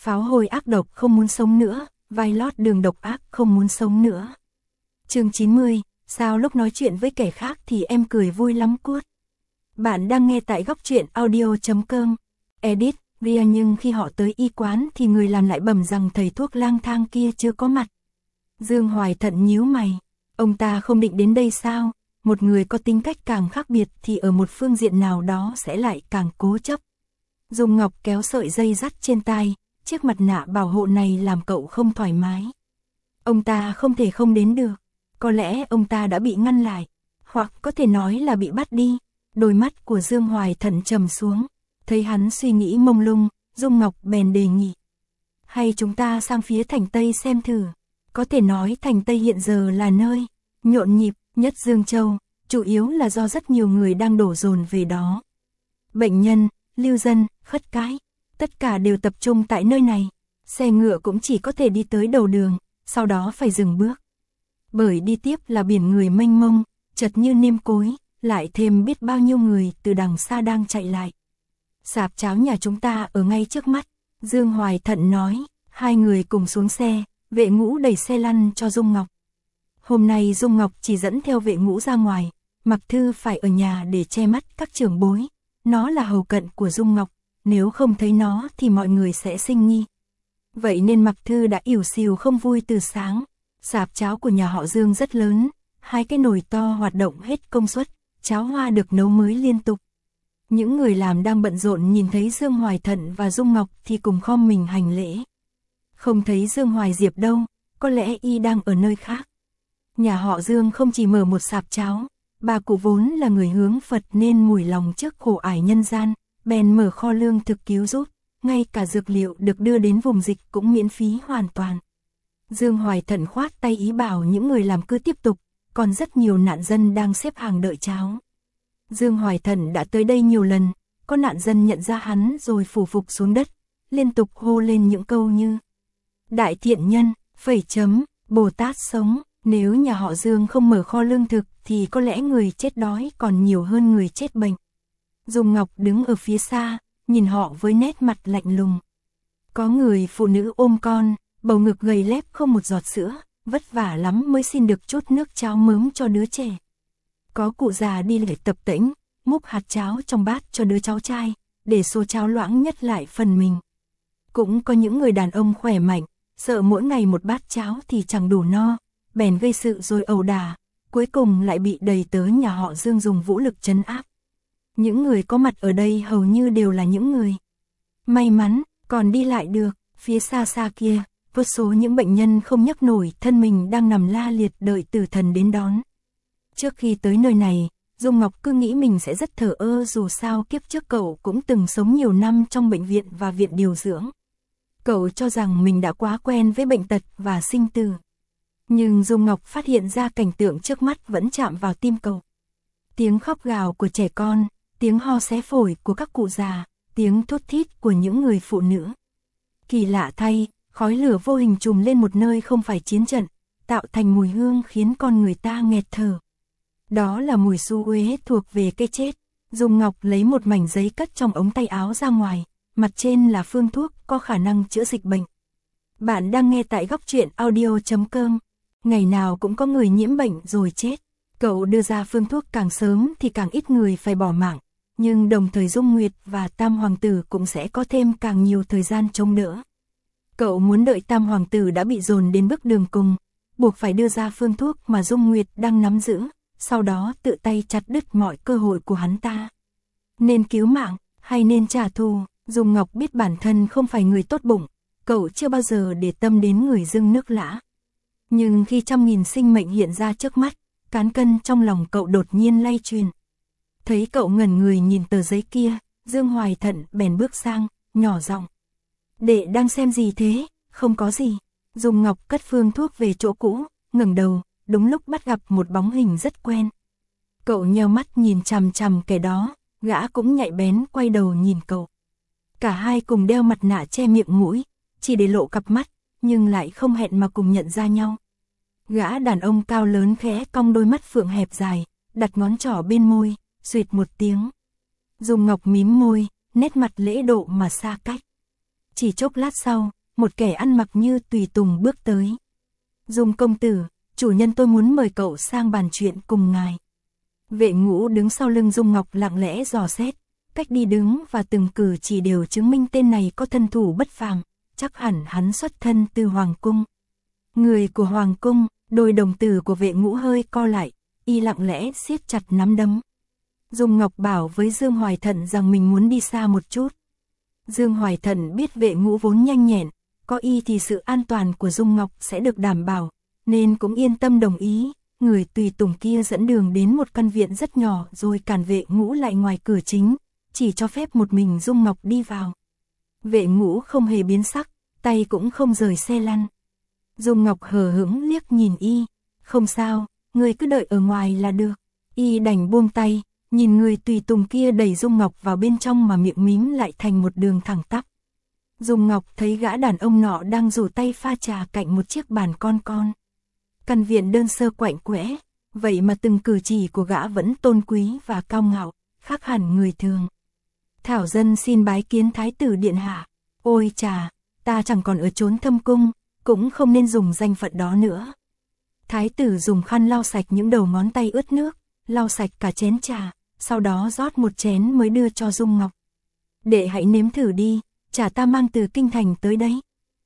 Pháo hôi ác độc không muốn sống nữa, vai lót đường độc ác không muốn sống nữa. Chương 90, sao lúc nói chuyện với kẻ khác thì em cười vui lắm cuốt. Bạn đang nghe tại góc truyện audio.com. Edit, Ria nhưng khi họ tới y quán thì người làm lại bẩm rằng thầy thuốc lang thang kia chưa có mặt. Dương Hoài Thận nhíu mày, ông ta không định đến đây sao? Một người có tính cách càng khác biệt thì ở một phương diện nào đó sẽ lại càng cố chấp. Dung Ngọc kéo sợi dây dắt trên tai, chiếc mặt nạ bảo hộ này làm cậu không thoải mái. Ông ta không thể không đến được, có lẽ ông ta đã bị ngăn lại, hoặc có thể nói là bị bắt đi. Đôi mắt của Dương Hoài Thận trầm xuống, thấy hắn suy nghĩ mông lung, Dung Ngọc bèn đề nghị. Hay chúng ta sang phía thành Tây xem thử, có thể nói thành Tây hiện giờ là nơi nhộn nhịp nhất Dương Châu, chủ yếu là do rất nhiều người đang đổ dồn về đó. Bệnh nhân, lưu dân, khất cái, tất cả đều tập trung tại nơi này, xe ngựa cũng chỉ có thể đi tới đầu đường, sau đó phải dừng bước. Bởi đi tiếp là biển người mênh mông, chật như nêm cối, lại thêm biết bao nhiêu người từ đằng xa đang chạy lại. Sạp cháo nhà chúng ta ở ngay trước mắt, Dương Hoài Thận nói, hai người cùng xuống xe, vệ ngũ đẩy xe lăn cho Dung Ngọc. Hôm nay Dung Ngọc chỉ dẫn theo vệ ngũ ra ngoài, Mặc Thư phải ở nhà để che mắt các trưởng bối, nó là hầu cận của Dung Ngọc, nếu không thấy nó thì mọi người sẽ sinh nghi. Vậy nên Mặc Thư đã ỉu xìu không vui từ sáng. Sạp cháo của nhà họ Dương rất lớn, hai cái nồi to hoạt động hết công suất, cháo hoa được nấu mới liên tục. Những người làm đang bận rộn nhìn thấy Dương Hoài Thận và Dung Ngọc thì cùng khom mình hành lễ. Không thấy Dương Hoài Diệp đâu, có lẽ y đang ở nơi khác. Nhà họ Dương không chỉ mở một sạp cháo, bà cụ vốn là người hướng Phật nên mủi lòng trước khổ ải nhân gian, bèn mở kho lương thực cứu giúp, ngay cả dược liệu được đưa đến vùng dịch cũng miễn phí hoàn toàn. Dương Hoài Thận khoát tay ý bảo những người làm cứ tiếp tục, còn rất nhiều nạn dân đang xếp hàng đợi cháo. Dương Hoài Thận đã tới đây nhiều lần, có nạn dân nhận ra hắn rồi phủ phục xuống đất, liên tục hô lên những câu như Đại thiện nhân, phẩy chấm, Bồ Tát sống. Nếu nhà họ Dương không mở kho lương thực thì có lẽ người chết đói còn nhiều hơn người chết bệnh. Dung Ngọc đứng ở phía xa, nhìn họ với nét mặt lạnh lùng. Có người phụ nữ ôm con, bầu ngực gầy lép không một giọt sữa, vất vả lắm mới xin được chút nước cháo mớm cho đứa trẻ. Có cụ già đi lễ tập tễnh, múc hạt cháo trong bát cho đứa cháu trai, để số cháo loãng nhất lại phần mình. Cũng có những người đàn ông khỏe mạnh, sợ mỗi ngày một bát cháo thì chẳng đủ no, bèn gây sự rồi ẩu đả, cuối cùng lại bị đầy tớ nhà họ Dương dùng vũ lực trấn áp. Những người có mặt ở đây hầu như đều là những người may mắn, còn đi lại được. Phía xa xa kia, vô số những bệnh nhân không nhấc nổi thân mình đang nằm la liệt đợi tử thần đến đón. Trước khi tới nơi này, Dung Ngọc cứ nghĩ mình sẽ rất thờ ơ, dù sao kiếp trước cậu cũng từng sống nhiều năm trong bệnh viện và viện điều dưỡng. Cậu cho rằng mình đã quá quen với bệnh tật và sinh tử. Nhưng Dung Ngọc phát hiện ra cảnh tượng trước mắt vẫn chạm vào tim cậu. Tiếng khóc gào của trẻ con, tiếng ho xé phổi của các cụ già, tiếng thút thít của những người phụ nữ. Kỳ lạ thay, khói lửa vô hình trùm lên một nơi không phải chiến trận, tạo thành mùi hương khiến con người ta nghẹt thở. Đó là mùi xú uế thuộc về cái chết. Dung Ngọc lấy một mảnh giấy cất trong ống tay áo ra ngoài, mặt trên là phương thuốc có khả năng chữa dịch bệnh. Bạn đang nghe tại góc truyện audio.com. Ngày nào cũng có người nhiễm bệnh rồi chết. Cậu đưa ra phương thuốc càng sớm thì càng ít người phải bỏ mạng, nhưng đồng thời Dung Nguyệt và Tam Hoàng tử cũng sẽ có thêm càng nhiều thời gian chống đỡ. Cậu muốn đợi Tam Hoàng tử đã bị dồn đến bước đường cùng, buộc phải đưa ra phương thuốc mà Dung Nguyệt đang nắm giữ, sau đó tự tay chặt đứt mọi cơ hội của hắn ta. Nên cứu mạng, hay nên trả thù? Dung Ngọc biết bản thân không phải người tốt bụng, cậu chưa bao giờ để tâm đến người dưng nước lã. Nhưng khi trăm nghìn sinh mệnh hiện ra trước mắt, cán cân trong lòng cậu đột nhiên lay chuyển. Thấy cậu ngẩn người nhìn tờ giấy kia, Dương Hoài Thận bèn bước sang, nhỏ giọng. Đệ đang xem gì thế? Không có gì. Dung Ngọc cất phương thuốc về chỗ cũ, ngẩng đầu, đúng lúc bắt gặp một bóng hình rất quen. Cậu nheo mắt nhìn chằm chằm kẻ đó, gã cũng nhạy bén quay đầu nhìn cậu. Cả hai cùng đeo mặt nạ che miệng mũi, chỉ để lộ cặp mắt, nhưng lại không hẹn mà cùng nhận ra nhau. Gã đàn ông cao lớn khẽ cong đôi mắt phượng hẹp dài, đặt ngón trỏ bên môi, xuỵt một tiếng. Dung Ngọc mím môi, nét mặt lễ độ mà xa cách. Chỉ chốc lát sau, một kẻ ăn mặc như tùy tùng bước tới. Dung công tử, chủ nhân tôi muốn mời cậu sang bàn chuyện cùng ngài. Vệ Ngũ đứng sau lưng Dung Ngọc lặng lẽ dò xét, cách đi đứng và từng cử chỉ đều chứng minh tên này có thân thủ bất phàm, chắc hẳn hắn xuất thân từ Hoàng cung. Người của Hoàng cung, đôi đồng tử của Vệ Ngũ hơi co lại, y lặng lẽ siết chặt nắm đấm. Dung Ngọc bảo với Dương Hoài Thận rằng mình muốn đi xa một chút. Dương Hoài Thận biết Vệ Ngũ vốn nhanh nhẹn, có y thì sự an toàn của Dung Ngọc sẽ được đảm bảo, nên cũng yên tâm đồng ý. Người tùy tùng kia dẫn đường đến một căn viện rất nhỏ rồi cản Vệ Ngũ lại ngoài cửa chính, chỉ cho phép một mình Dung Ngọc đi vào. Vệ Ngũ không hề biến sắc, tay cũng không rời xe lăn. Dung Ngọc hờ hững liếc nhìn y, không sao, người cứ đợi ở ngoài là được. Y đành buông tay, nhìn người tùy tùng kia đẩy Dung Ngọc vào bên trong mà miệng mím lại thành một đường thẳng tắp. Dung Ngọc thấy gã đàn ông nọ đang rủ tay pha trà cạnh một chiếc bàn con. Căn viện đơn sơ quạnh quẽ, vậy mà từng cử chỉ của gã vẫn tôn quý và cao ngạo, khác hẳn người thường. Thảo dân xin bái kiến thái tử điện hạ. Ôi chà, ta chẳng còn ở chốn thâm cung, cũng không nên dùng danh phận đó nữa. Thái tử dùng khăn lau sạch những đầu ngón tay ướt nước, lau sạch cả chén trà, sau đó rót một chén mới đưa cho Dung Ngọc. Đệ hãy nếm thử đi, trà ta mang từ kinh thành tới đấy.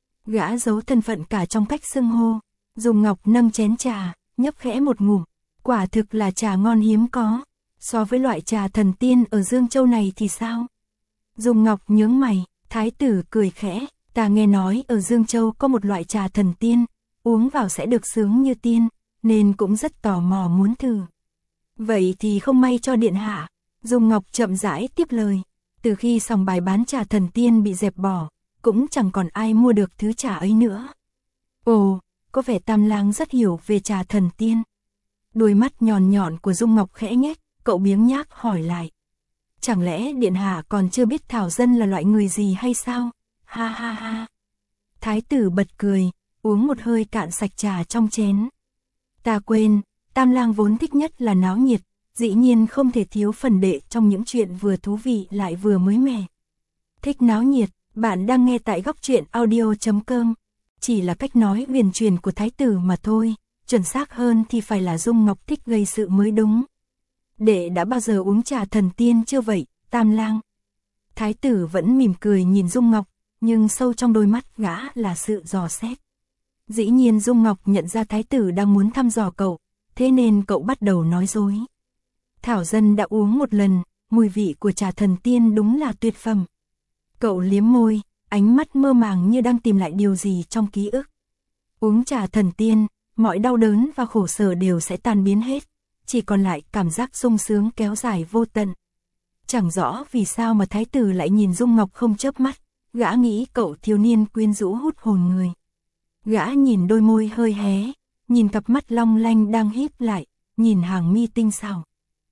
Gã giấu thân phận cả trong cách xưng hô. Dung Ngọc nâng chén trà, nhấp khẽ một ngụm, quả thực là trà ngon hiếm có. So với loại trà thần tiên ở Dương Châu này thì sao? Dung Ngọc nhướng mày, thái tử cười khẽ, ta nghe nói ở Dương Châu có một loại trà thần tiên, uống vào sẽ được sướng như tiên, nên cũng rất tò mò muốn thử. Vậy thì không may cho điện hạ. Dung Ngọc chậm rãi tiếp lời, từ khi sòng bài bán trà thần tiên bị dẹp bỏ, cũng chẳng còn ai mua được thứ trà ấy nữa. Ồ, có vẻ Tam Lang rất hiểu về trà thần tiên. Đôi mắt nhọn nhọn của Dung Ngọc khẽ nhếch, cậu biếng nhác hỏi lại. Chẳng lẽ điện hạ còn chưa biết Thảo dân là loại người gì hay sao? Ha ha ha. Thái tử bật cười, uống một hơi cạn sạch trà trong chén. Ta quên, Tam Lang vốn thích nhất là náo nhiệt, dĩ nhiên không thể thiếu phần đệ trong những chuyện vừa thú vị lại vừa mới mẻ. Thích náo nhiệt, bạn đang nghe tại Góc Truyện Audio.com. Chỉ là cách nói huyền truyền của thái tử mà thôi, chuẩn xác hơn thì phải là Dung Ngọc thích gây sự mới đúng. Đệ đã bao giờ uống trà thần tiên chưa vậy, Tam Lang? Thái tử vẫn mỉm cười nhìn Dung Ngọc, nhưng sâu trong đôi mắt gã là sự dò xét. Dĩ nhiên Dung Ngọc nhận ra thái tử đang muốn thăm dò cậu, thế nên cậu bắt đầu nói dối. Thảo dân đã uống một lần, mùi vị của trà thần tiên đúng là tuyệt phẩm. Cậu liếm môi, ánh mắt mơ màng như đang tìm lại điều gì trong ký ức. Uống trà thần tiên, mọi đau đớn và khổ sở đều sẽ tan biến hết, chỉ còn lại cảm giác sung sướng kéo dài vô tận. Chẳng rõ vì sao mà thái tử lại nhìn Dung Ngọc không chớp mắt, gã nghĩ cậu thiếu niên quyến rũ hút hồn người. Gã nhìn đôi môi hơi hé, nhìn cặp mắt long lanh đang híp lại, nhìn hàng mi tinh xảo.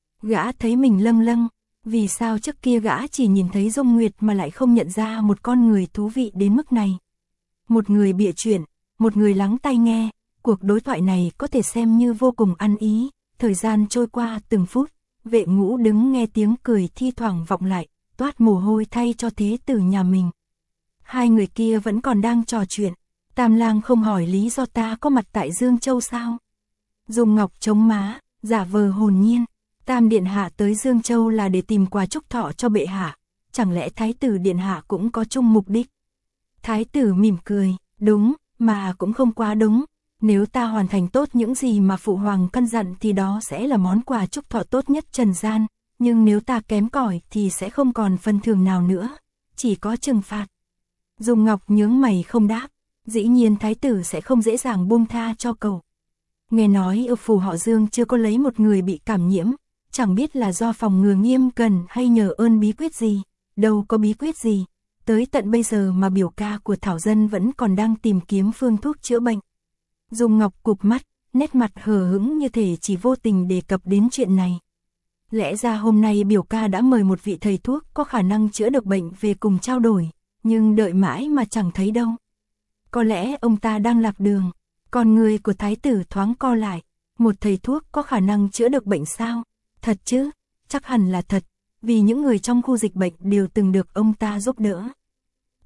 Gã thấy mình lâng lâng, vì sao trước kia gã chỉ nhìn thấy Dung Nguyệt mà lại không nhận ra một con người thú vị đến mức này. Một người bịa chuyện, một người lắng tai nghe, cuộc đối thoại này có thể xem như vô cùng ăn ý. Thời gian trôi qua từng phút, Vệ Ngũ đứng nghe tiếng cười thi thoảng vọng lại, toát mồ hôi thay cho thế tử nhà mình. Hai người kia vẫn còn đang trò chuyện. Tam Lang không hỏi lý do ta có mặt tại Dương Châu sao? Dung Ngọc chống má, giả vờ hồn nhiên. Tam điện hạ tới Dương Châu là để tìm quà chúc thọ cho bệ hạ, chẳng lẽ thái tử điện hạ cũng có chung mục đích? Thái tử mỉm cười, đúng, mà cũng không quá đúng. Nếu ta hoàn thành tốt những gì mà phụ hoàng căn dặn thì đó sẽ là món quà chúc thọ tốt nhất trần gian, nhưng nếu ta kém cỏi thì sẽ không còn phần thưởng nào nữa, chỉ có trừng phạt. Dung Ngọc nhướng mày không đáp, dĩ nhiên thái tử sẽ không dễ dàng buông tha cho cậu. Nghe nói ở phủ họ Dương chưa có lấy một người bị cảm nhiễm, chẳng biết là do phòng ngừa nghiêm cẩn hay nhờ ơn bí quyết gì, đâu có bí quyết gì, tới tận bây giờ mà biểu ca của Thảo dân vẫn còn đang tìm kiếm phương thuốc chữa bệnh. Dung Ngọc cụp mắt, nét mặt hờ hững như thể chỉ vô tình đề cập đến chuyện này. Lẽ ra hôm nay biểu ca đã mời một vị thầy thuốc có khả năng chữa được bệnh về cùng trao đổi, nhưng đợi mãi mà chẳng thấy đâu. Có lẽ ông ta đang lạc đường. Con người của thái tử thoáng co lại, một thầy thuốc có khả năng chữa được bệnh sao? Thật chứ? Chắc hẳn là thật, vì những người trong khu dịch bệnh đều từng được ông ta giúp đỡ.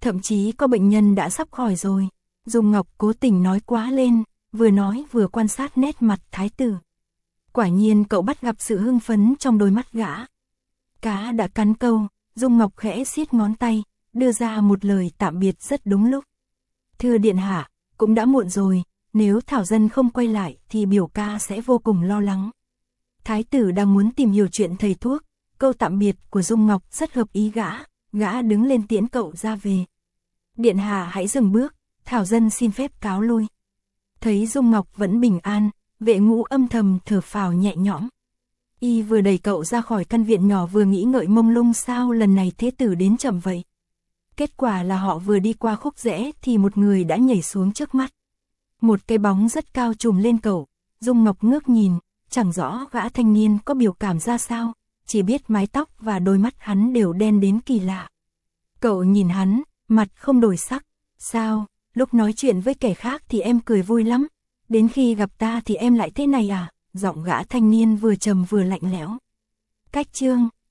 Thậm chí có bệnh nhân đã sắp khỏi rồi. Dung Ngọc cố tình nói quá lên, vừa nói vừa quan sát nét mặt thái tử. Quả nhiên cậu bắt gặp sự hưng phấn trong đôi mắt gã. Cá đã cắn câu, Dung Ngọc khẽ siết ngón tay, đưa ra một lời tạm biệt rất đúng lúc. Thưa điện hạ, cũng đã muộn rồi, nếu Thảo Dân không quay lại thì biểu ca sẽ vô cùng lo lắng. Thái tử đang muốn tìm hiểu chuyện thầy thuốc, câu tạm biệt của Dung Ngọc rất hợp ý gã đứng lên tiễn cậu ra về. Điện hạ hãy dừng bước, Thảo Dân xin phép cáo lui. Thấy Dung Ngọc vẫn bình an, Vệ Ngũ âm thầm thở phào nhẹ nhõm. Y vừa đẩy cậu ra khỏi căn viện nhỏ vừa nghĩ ngợi mông lung sao lần này thế tử đến chậm vậy. Kết quả là họ vừa đi qua khúc rẽ thì một người đã nhảy xuống trước mắt. Một cái bóng rất cao trùm lên cậu, Dung Ngọc ngước nhìn, chẳng rõ gã thanh niên có biểu cảm ra sao, chỉ biết mái tóc và đôi mắt hắn đều đen đến kỳ lạ. Cậu nhìn hắn, mặt không đổi sắc, sao, lúc nói chuyện với kẻ khác thì em cười vui lắm, đến khi gặp ta thì em lại thế này à? Giọng gã thanh niên vừa trầm vừa lạnh lẽo. Cách chương